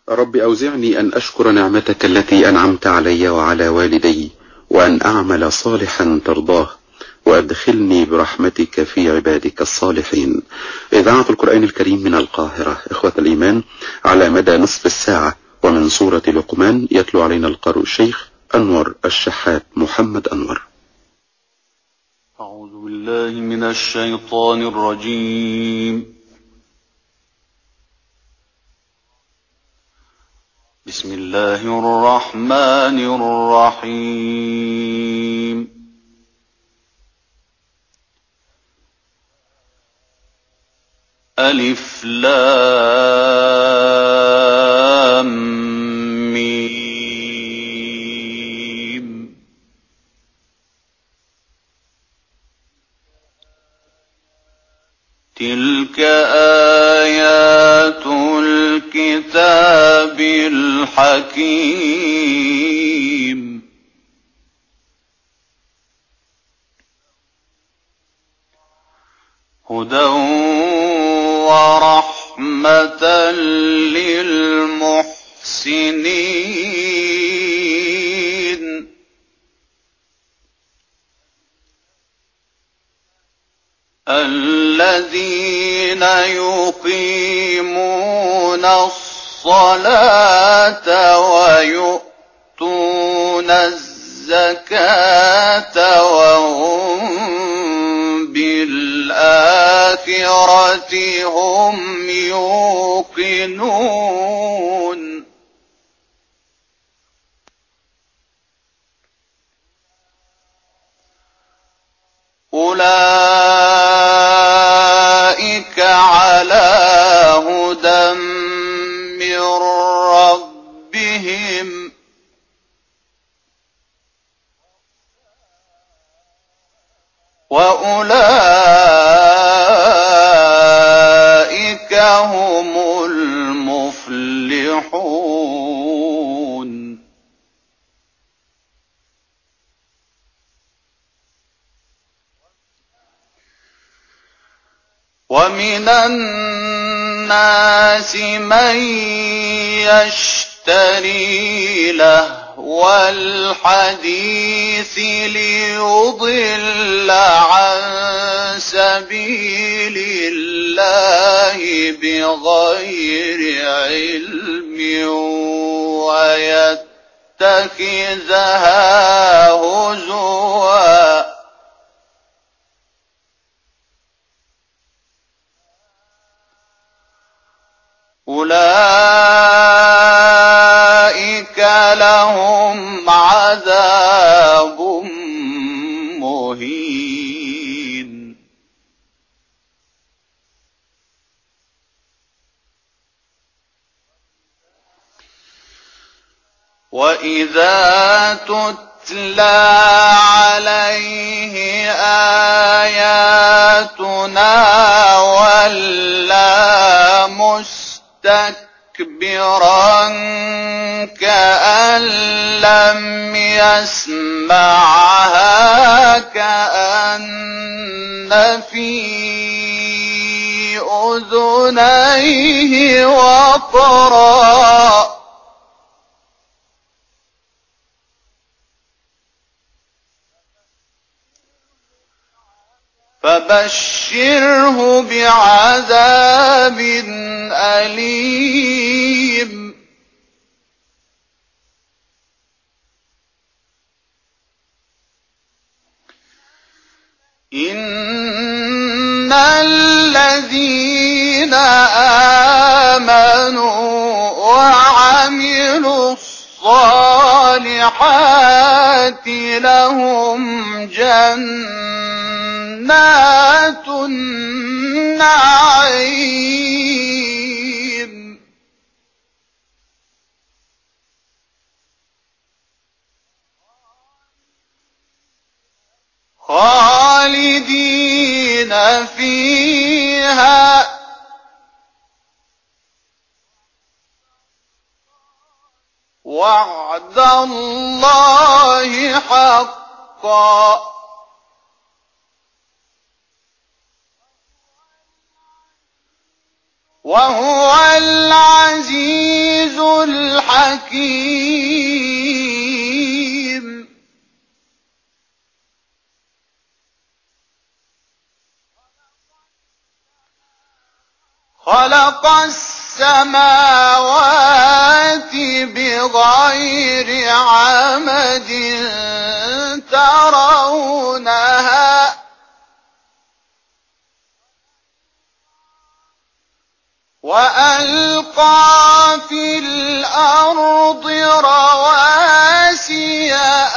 رب أوزعني أن أشكر نعمتك التي أنعمت علي وعلى والدي، وأن أعمل صالحا ترضاه، وأدخلني برحمتك في عبادك الصالحين. إذاعة القرآن الكريم من القاهرة، إخوة الإيمان، على مدى نصف الساعة ومن سورة لقمان، يتلو علينا القارئ الشيخ أنور الشحات محمد أنور. أعوذ بالله من الشيطان الرجيم. بسم الله الرحمن الرحيم. ألف لام ميم. تلك آيات الكتاب الحكيم. هدى ورحمة للمحسنين. الذين يقيمون الصلاة ويؤتون الزكاة وهم بالآخرة هم يوقنون. أولئك على هدى من ربهم وأولئك هم المفلحون. ومن الناس من يشتري لهو الحديث ليضل عن سبيل الله بغير علم ويتخذها هزوا. أولئك لهم عذاب مهين. وإذا تتلى عليه آياتنا ولى مستكبرا كأن لم يسمعها كأن في أذنيه وقرا. فبشره بعذاب أليم. إن الذين آمنوا وعملوا الصالحات لهم جنات النعيم خالدين فيها وعد الله حقا. وهو العزيز الحكيم. خلق السماوات بغير عمد ترونها وألقى في الأرض رواسي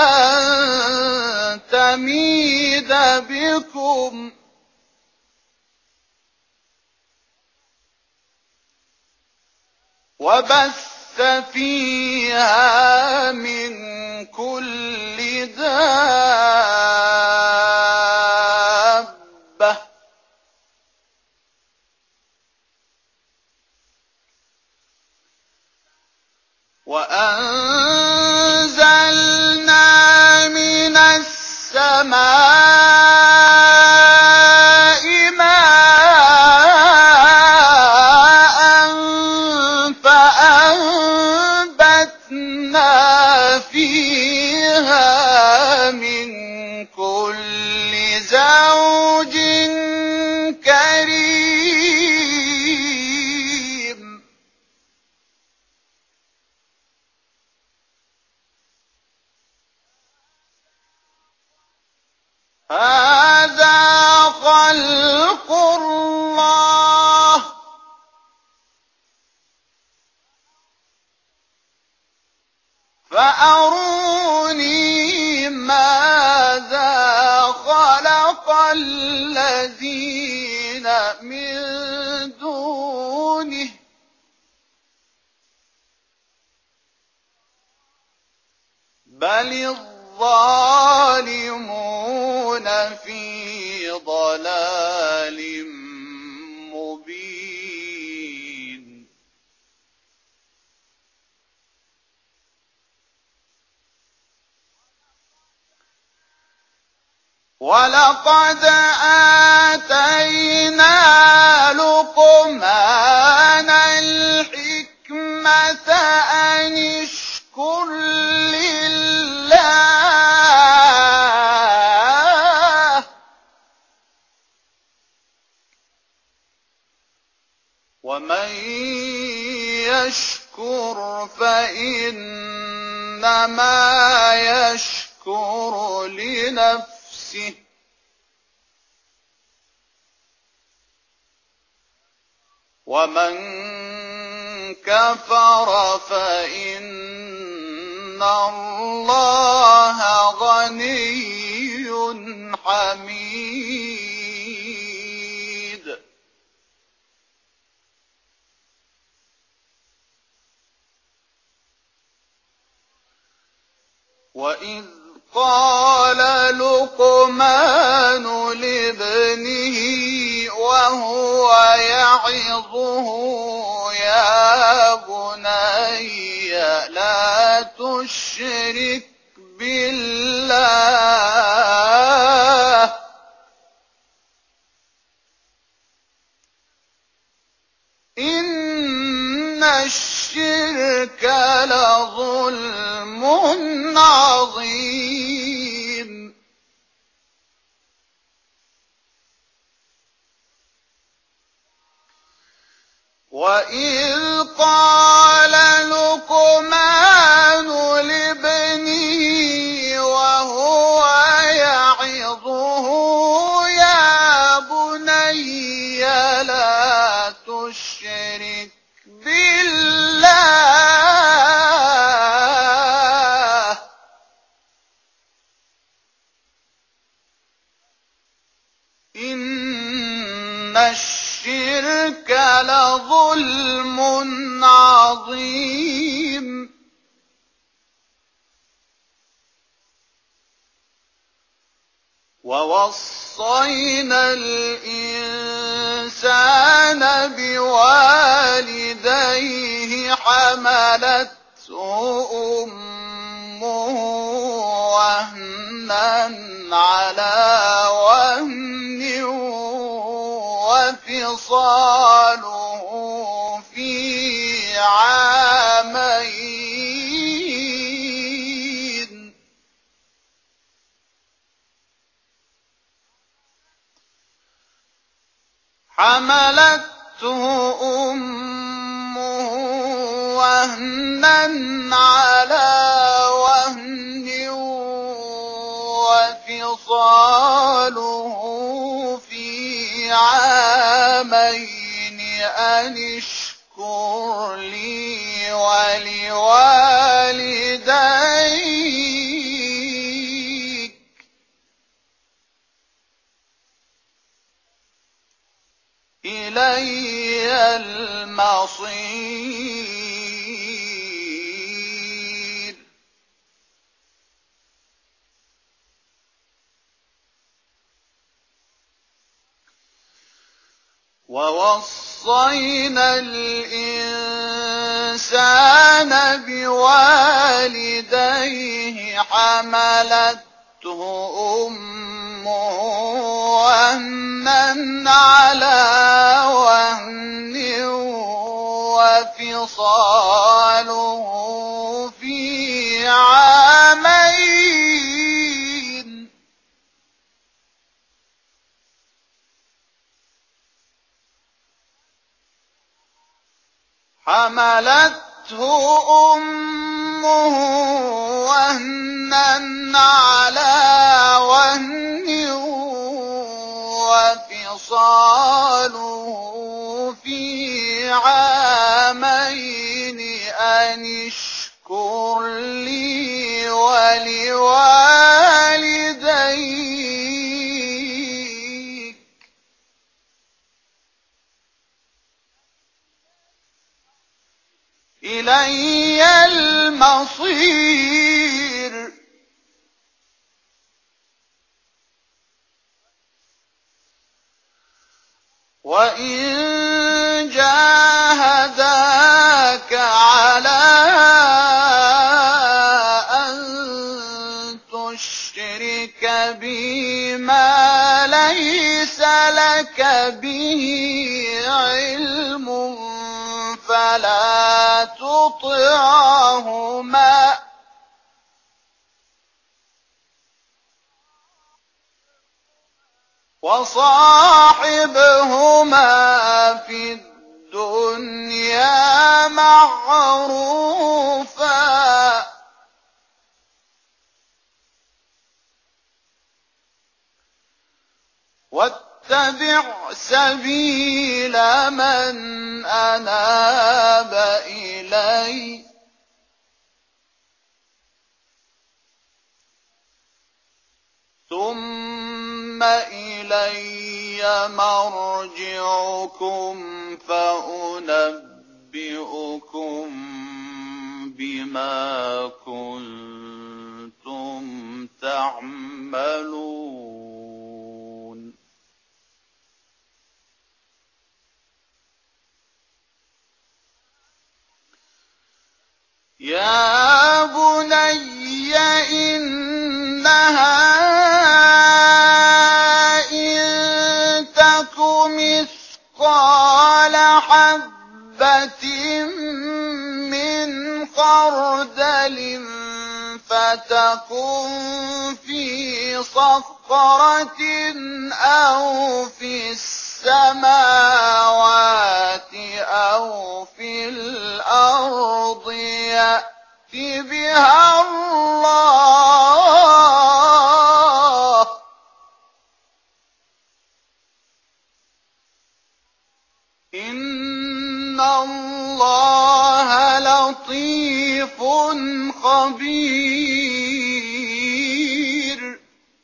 أن تميد بكم وبث فيها من كل دابة وأنزلنا من السماء ماء فأنبتنا فيها من كل زوج كريم. هذا خلق الله فأروني ماذا خلق الذين من دونه بل الظالمون في ضلال مبين. ولقد آتينا لقمان الحكمة أن اشكر لله ومن يشكر فإنما يشكر لنفسه ومن كفر فإن الله غني حميد. وإذ قال لقمان لابنه وهو يعظه يا بني لا تشرك بالله إن الشرك لظلم عظيم. وإذ قال لقمان لابنه وهو يعظه يا بني لا تشرك بالله إن الشرك لظلم عظيم. ووصينا الإنسان بوالديه حملته أمه وهنا على وهن وفصاله وهنا على وهن وفصاله في عامين أن اشكر لي ولوالديك إلي المصير. ووصينا الإنسان بوالديه حملته أمه وهنا على وهن وفصاله في عامين حملته أمه وهنا على وهن وفصاله في عامين أن اشكر لي ولوالديك إلي المصير. وإن جاهداك على أن تشرك بي ما ليس لك به علم فلا تطعهما وصاحبهما في الدنيا معروفا واتبع سبيل من أناب إلي ثم إلي مرجعكم فأنبئكم بما كنتم تعملون. يا بني إنها إن تك مثقال حبة من خردل فتكن في صخرة أو في السماوات أو في الأرض يأت بها الله إن الله لطيف خبير.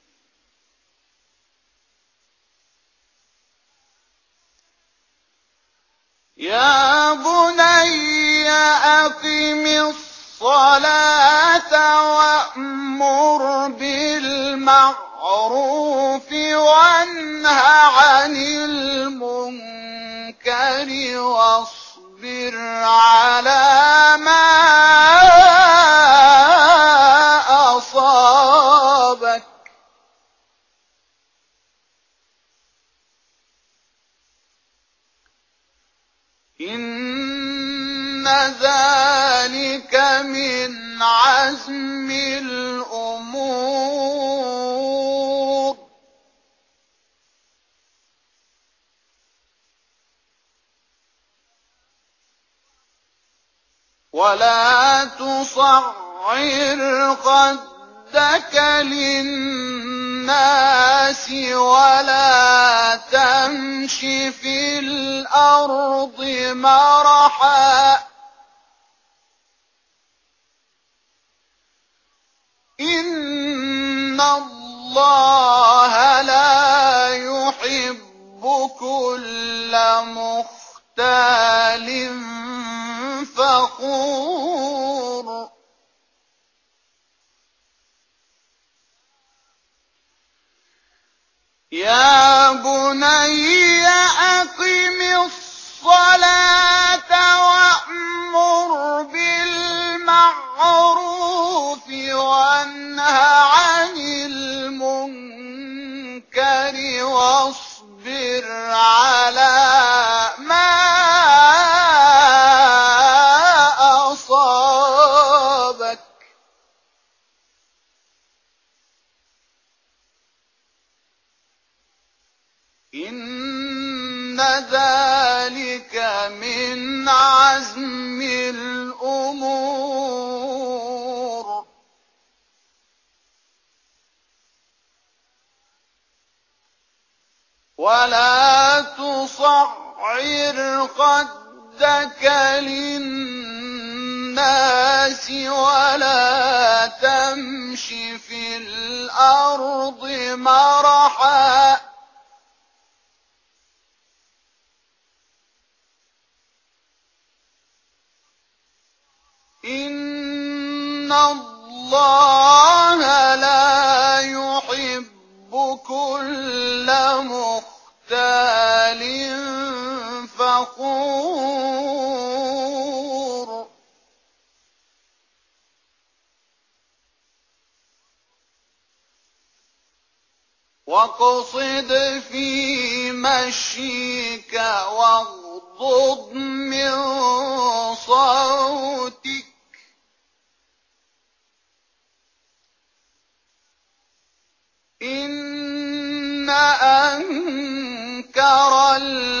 يا بني أقم الصلاة وأمر بالمعروف وانه عن المنكر واصبر على ما أصابك إن ذلك من عزم الأمور. ولا تصعر خدك للناس ولا تمش في الأرض مرحا إن الله لا يحب كل مختال فخور يا بني أقم الصلاة وأمر بالمعروف وانه عن المنكر واصبر على ما أصابك إن ذلك من عزم الأمور ولا تصعر خدك للناس ولا تمش في الأرض مرحا إن الله لا يحب كل مختال فخور واقصد في مشيك واغضض من صوتك إن أنكر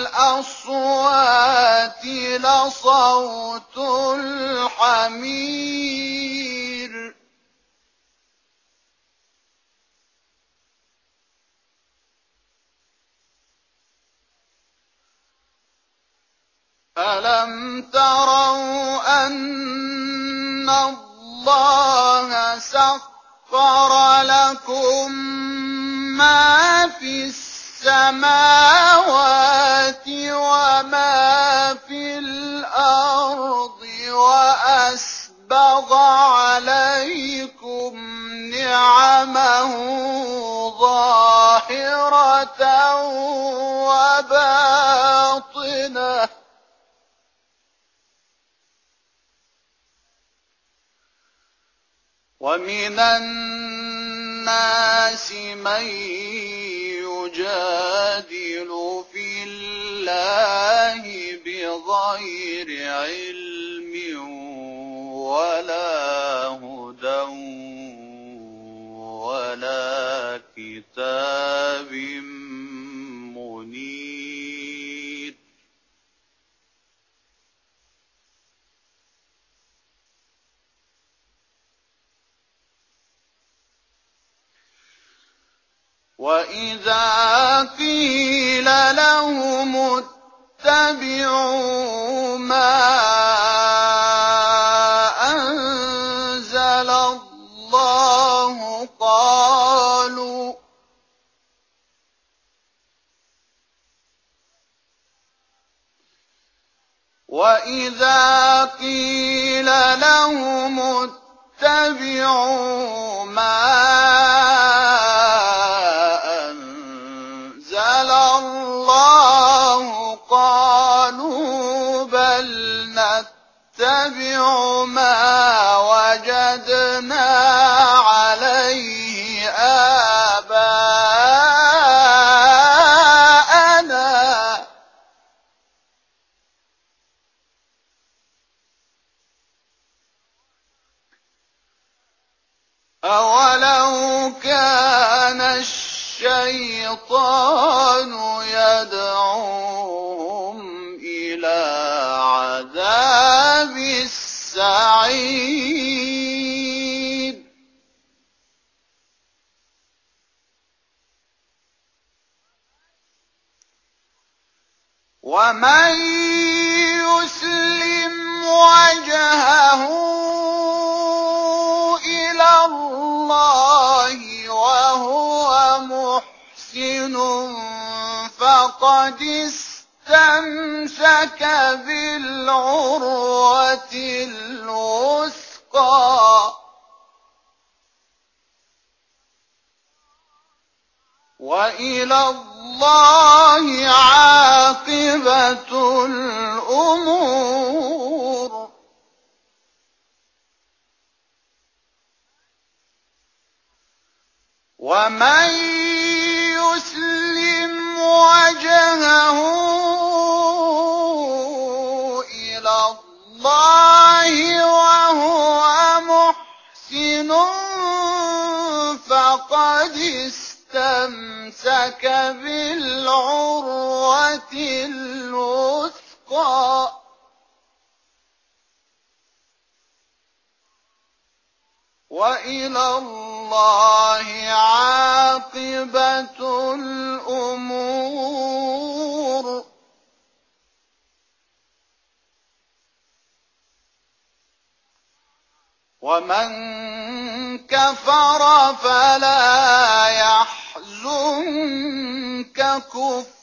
الأصوات لصوت الحمير ألم تروا أن الله سخر لكم ما في السماوات وما في الأرض وأسبغ عليكم نعمه ظاهرة وباطنة ومن الناس من يجادل في الله بغير علم ولا هدى ولا كتاب منير وإذا قيل لهم اتبعوا ما أنزل الله وإذا قيل لهم اتبعوا ما أنزل الله قالوا بل نتبع ما وجدنا عليه آباءنا أولو كان الشيطان يدعوهم إلى عذاب السعير السعيد ومن يسلم وجهه إلى الله وهو محسن فقد استمسك بالعروة الوثقى وإلى الله عاقبة الأمور ومن يسلم وجهه إلى الله وهو محسن فقد استمسك بالعروة الوثقى وإلى الله عاقبة الأمور ومن كفر فلا يحزنك كفره